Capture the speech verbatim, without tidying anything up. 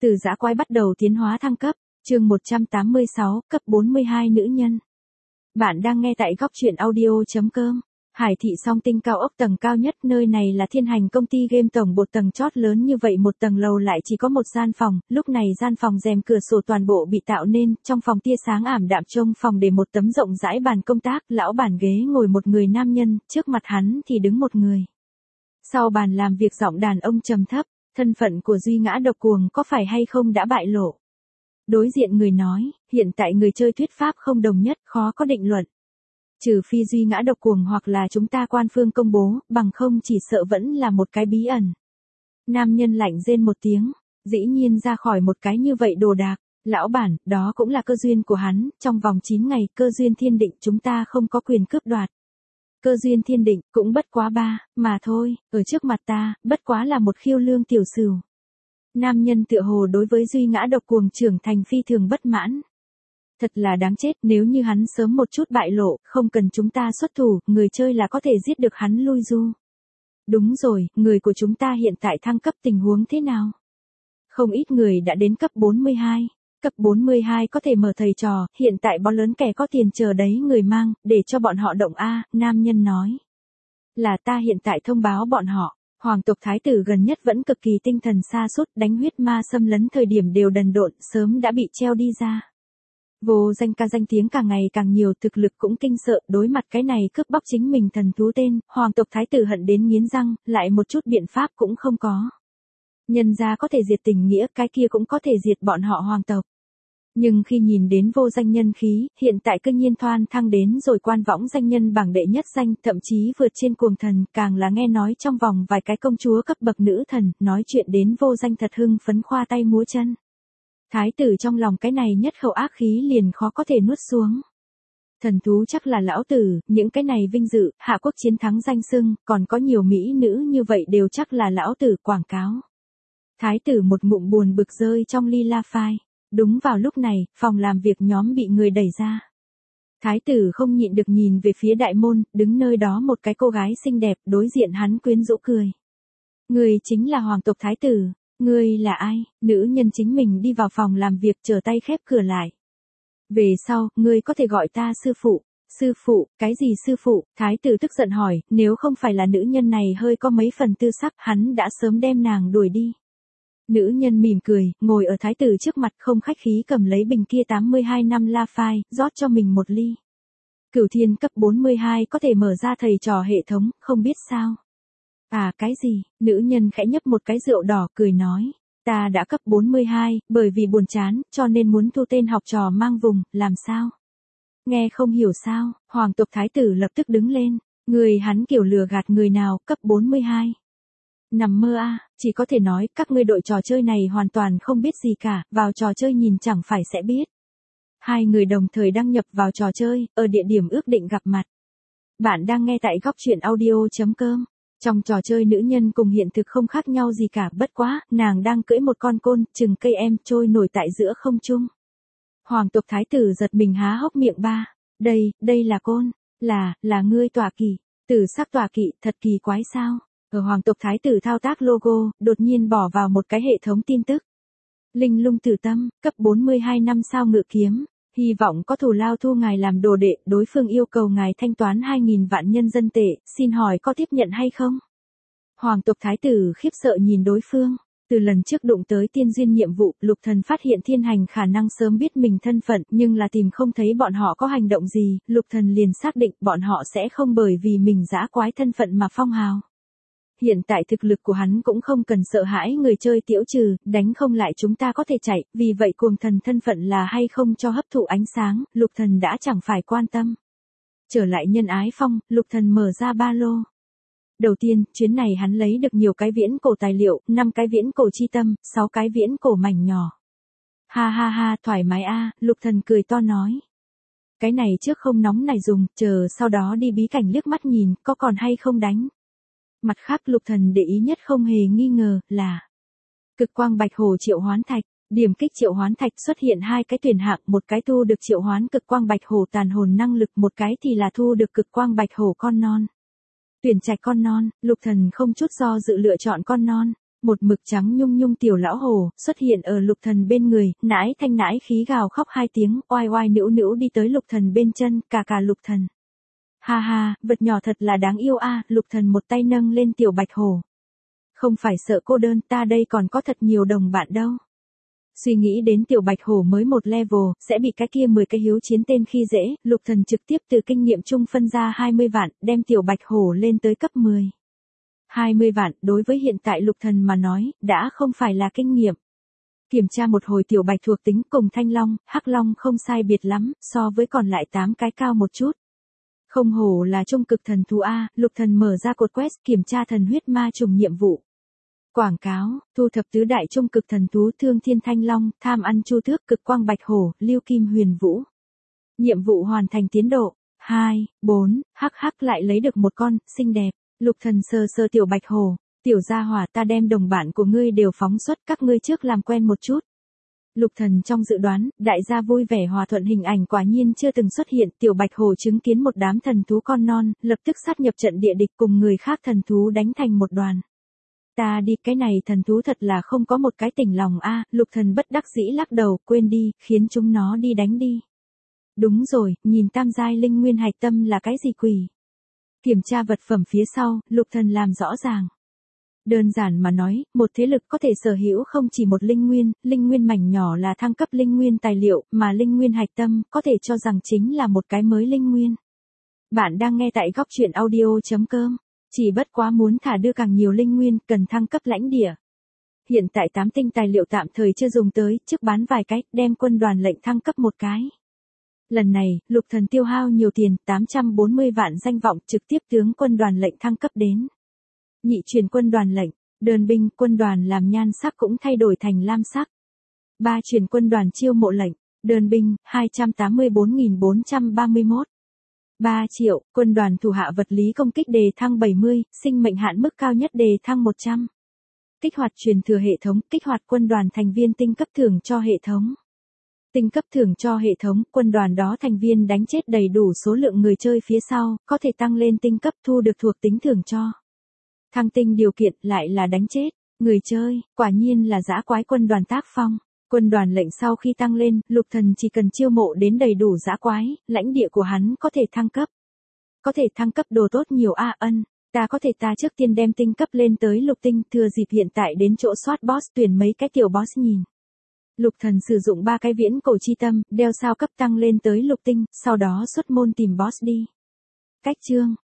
Từ dã quái bắt đầu tiến hóa thăng cấp, chương một trăm tám mươi sáu, cấp bốn mươi hai nữ nhân. Bạn đang nghe tại góc truyện audio.com. Hải thị song tinh cao ốc tầng cao nhất, nơi này là Thiên Hành công ty game tổng bộ tầng chót lớn như vậy, một tầng lầu lại chỉ có một gian phòng, lúc này gian phòng rèm cửa sổ toàn bộ bị tạo nên, trong phòng tia sáng ảm đạm, trong phòng để một tấm rộng rãi bàn công tác, lão bàn ghế ngồi một người nam nhân, trước mặt hắn thì đứng một người. Sau bàn làm việc giọng đàn ông trầm thấp, thân phận của Duy Ngã Độc Cuồng có phải hay không đã bại lộ. Đối diện người nói, hiện tại người chơi thuyết pháp không đồng nhất, khó có định luận. Trừ phi Duy Ngã Độc Cuồng hoặc là chúng ta quan phương công bố, bằng không chỉ sợ vẫn là một cái bí ẩn. Nam nhân lạnh rên một tiếng, dĩ nhiên ra khỏi một cái như vậy đồ đạc, lão bản, đó cũng là cơ duyên của hắn, trong vòng chín ngày, cơ duyên thiên định chúng ta không có quyền cướp đoạt. Cơ duyên thiên định, cũng bất quá ba, mà thôi, ở trước mặt ta, bất quá là một khiêu lương tiểu sửu. Nam nhân tựa hồ đối với Duy Ngã Độc Cuồng trưởng thành phi thường bất mãn. Thật là đáng chết, nếu như hắn sớm một chút bại lộ, không cần chúng ta xuất thủ, người chơi là có thể giết được hắn lui du. Đúng rồi, người của chúng ta hiện tại thăng cấp tình huống thế nào? Không ít người đã đến cấp bốn mươi hai. Cấp bốn mươi hai có thể mở thầy trò, hiện tại bó lớn kẻ có tiền chờ đấy người mang, để cho bọn họ động A, nam nhân nói. Là ta hiện tại thông báo bọn họ, hoàng tộc thái tử gần nhất vẫn cực kỳ tinh thần sa sút, đánh huyết ma xâm lấn thời điểm đều đần độn, sớm đã bị treo đi ra. Vô danh ca danh tiếng càng ngày càng nhiều, thực lực cũng kinh sợ, đối mặt cái này cướp bóc chính mình thần thú tên, hoàng tộc thái tử hận đến nghiến răng, lại một chút biện pháp cũng không có. Nhân gia có thể diệt tình nghĩa, cái kia cũng có thể diệt bọn họ hoàng tộc. Nhưng khi nhìn đến vô danh nhân khí, hiện tại cư nhiên thoan thăng đến rồi quan võng danh nhân bảng đệ nhất danh, thậm chí vượt trên cuồng thần, càng là nghe nói trong vòng vài cái công chúa cấp bậc nữ thần, nói chuyện đến vô danh thật hưng phấn khoa tay múa chân. Thái tử trong lòng cái này nhất khẩu ác khí liền khó có thể nuốt xuống. Thần thú chắc là lão tử, những cái này vinh dự, hạ quốc chiến thắng danh xưng, còn có nhiều mỹ nữ như vậy đều chắc là lão tử quảng cáo. Thái tử một ngụm buồn bực rơi trong ly la phai. Đúng vào lúc này, phòng làm việc nhóm bị người đẩy ra. Thái tử không nhịn được nhìn về phía đại môn, đứng nơi đó một cái cô gái xinh đẹp, đối diện hắn quyến rũ cười. Người chính là hoàng tộc thái tử, người là ai? Nữ nhân chính mình đi vào phòng làm việc, trở tay khép cửa lại. Về sau, người có thể gọi ta sư phụ. Sư phụ, cái gì sư phụ? Thái tử tức giận hỏi, nếu không phải là nữ nhân này hơi có mấy phần tư sắc, hắn đã sớm đem nàng đuổi đi. Nữ nhân mỉm cười, ngồi ở thái tử trước mặt, không khách khí cầm lấy bình kia tám mươi hai năm la phai, rót cho mình một ly. Cửu thiên cấp bốn mươi hai có thể mở ra thầy trò hệ thống, không biết sao. À cái gì? Nữ nhân khẽ nhấp một cái rượu đỏ, cười nói. Ta đã cấp bốn mươi hai, bởi vì buồn chán, cho nên muốn thu tên học trò mang vùng, làm sao? Nghe không hiểu sao? Hoàng tộc thái tử lập tức đứng lên. Người hắn kiểu lừa gạt người nào, cấp bốn mươi hai. Nằm mơ a, à, chỉ có thể nói, các ngươi đội trò chơi này hoàn toàn không biết gì cả, vào trò chơi nhìn chẳng phải sẽ biết. Hai người đồng thời đăng nhập vào trò chơi, ở địa điểm ước định gặp mặt. Bạn đang nghe tại góc truyện audio.com. Trong trò chơi nữ nhân cùng hiện thực không khác nhau gì cả, bất quá, nàng đang cưỡi một con côn, chừng cây em, trôi nổi tại giữa không trung. Hoàng tộc thái tử giật mình há hốc miệng ba. Đây, đây là côn, là, là ngươi tọa kỵ, tử sắc tọa kỵ, thật kỳ quái sao? Ở hoàng tộc thái tử thao tác logo, đột nhiên bỏ vào một cái hệ thống tin tức. Linh lung tử tâm, cấp bốn mươi hai năm sao ngự kiếm, hy vọng có thù lao thu ngài làm đồ đệ, đối phương yêu cầu ngài thanh toán hai nghìn vạn nhân dân tệ, xin hỏi có tiếp nhận hay không? Hoàng tộc thái tử khiếp sợ nhìn đối phương, từ lần trước đụng tới tiên duyên nhiệm vụ, lục thần phát hiện Thiên Hành khả năng sớm biết mình thân phận, nhưng là tìm không thấy bọn họ có hành động gì, lục thần liền xác định bọn họ sẽ không bởi vì mình dã quái thân phận mà phong hào. Hiện tại thực lực của hắn cũng không cần sợ hãi người chơi tiểu trừ, đánh không lại chúng ta có thể chạy, vì vậy cuồng thần thân phận là hay không cho hấp thụ ánh sáng, lục thần đã chẳng phải quan tâm. Trở lại nhân ái phong, lục thần mở ra ba lô. Đầu tiên, chuyến này hắn lấy được nhiều cái viễn cổ tài liệu, năm cái viễn cổ chi tâm, sáu cái viễn cổ mảnh nhỏ. Ha ha ha, thoải mái a, lục thần cười to nói. Cái này trước không nóng này dùng, chờ sau đó đi bí cảnh liếc mắt nhìn, có còn hay không đánh. Mặt khác lục thần để ý nhất không hề nghi ngờ, là cực quang bạch hổ triệu hoán thạch, điểm kích triệu hoán thạch xuất hiện hai cái tuyển hạng, một cái thu được triệu hoán cực quang bạch hổ tàn hồn năng lực, một cái thì là thu được cực quang bạch hổ con non. Tuyển trạch con non, lục thần không chút do dự lựa chọn con non. Một mực trắng nhung nhung tiểu lão hổ, xuất hiện ở Lục Thần bên người, nãi thanh nãi khí gào khóc hai tiếng, oai oai nữu nữu đi tới Lục Thần bên chân, cà cà Lục Thần. Ha ha, vật nhỏ thật là đáng yêu a, Lục Thần một tay nâng lên tiểu bạch hổ. Không phải sợ cô đơn, ta đây còn có thật nhiều đồng bạn đâu. Suy nghĩ đến tiểu bạch hổ mới một level, sẽ bị cái kia mười cái hiếu chiến tên khi dễ, Lục Thần trực tiếp từ kinh nghiệm chung phân ra hai mươi vạn, đem tiểu bạch hổ lên tới cấp mười. hai mươi vạn, đối với hiện tại Lục Thần mà nói, đã không phải là kinh nghiệm. Kiểm tra một hồi tiểu bạch thuộc tính cùng thanh long, hắc long không sai biệt lắm, so với còn lại tám cái cao một chút. Không hổ là trung cực thần thú A, Lục Thần mở ra cột quest kiểm tra thần huyết ma trùng nhiệm vụ. Quảng cáo, thu thập tứ đại trung cực thần thú thương thiên thanh long, tham ăn chu tước cực quang bạch hổ, lưu kim huyền vũ. Nhiệm vụ hoàn thành tiến độ, hai, bốn, hắc hắc lại lấy được một con, xinh đẹp. Lục Thần sờ sờ tiểu bạch hổ, tiểu gia hỏa ta đem đồng bạn của ngươi đều phóng xuất các ngươi trước làm quen một chút. Lục Thần trong dự đoán, đại gia vui vẻ hòa thuận hình ảnh quả nhiên chưa từng xuất hiện, tiểu bạch hổ chứng kiến một đám thần thú con non, lập tức sát nhập trận địa địch cùng người khác thần thú đánh thành một đoàn. Ta đi, cái này thần thú thật là không có một cái tỉnh lòng a, Lục Thần bất đắc dĩ lắc đầu, quên đi, khiến chúng nó đi đánh đi. Đúng rồi, nhìn tam giai linh nguyên hạch tâm là cái gì quỷ? Kiểm tra vật phẩm phía sau, Lục Thần làm rõ ràng. Đơn giản mà nói, một thế lực có thể sở hữu không chỉ một linh nguyên, linh nguyên mảnh nhỏ là thăng cấp linh nguyên tài liệu, mà linh nguyên hạch tâm có thể cho rằng chính là một cái mới linh nguyên. Bạn đang nghe tại góc truyện audio chấm com, chỉ bất quá muốn thả đưa càng nhiều linh nguyên, cần thăng cấp lãnh địa. Hiện tại tám tinh tài liệu tạm thời chưa dùng tới, trước bán vài cái, đem quân đoàn lệnh thăng cấp một cái. Lần này, Lục Thần tiêu hao nhiều tiền, tám trăm bốn mươi vạn danh vọng, trực tiếp tướng quân đoàn lệnh thăng cấp đến. Nhị truyền quân đoàn lệnh, đơn binh quân đoàn làm nhan sắc cũng thay đổi thành lam sắc. Ba truyền quân đoàn chiêu mộ lệnh, đơn binh, hai trăm tám mươi bốn nghìn bốn trăm ba mươi mốt. ba triệu, quân đoàn thủ hạ vật lý công kích đề thăng bảy mươi, sinh mệnh hạn mức cao nhất đề thăng một trăm. Kích hoạt truyền thừa hệ thống, kích hoạt quân đoàn thành viên tinh cấp thưởng cho hệ thống. Tinh cấp thưởng cho hệ thống, quân đoàn đó thành viên đánh chết đầy đủ số lượng người chơi phía sau, có thể tăng lên tinh cấp thu được thuộc tính thưởng cho. Thăng tinh điều kiện lại là đánh chết người chơi, quả nhiên là dã quái quân đoàn tác phong. Quân đoàn lệnh sau khi tăng lên, Lục Thần chỉ cần chiêu mộ đến đầy đủ dã quái, lãnh địa của hắn có thể thăng cấp. Có thể thăng cấp đồ tốt nhiều a ân, ta có thể ta trước tiên đem tinh cấp lên tới lục tinh, thừa dịp hiện tại đến chỗ soát boss tuyển mấy cái tiểu boss nhìn. Lục Thần sử dụng ba cái viễn cổ chi tâm, đeo sao cấp tăng lên tới lục tinh, sau đó xuất môn tìm boss đi. Cách chương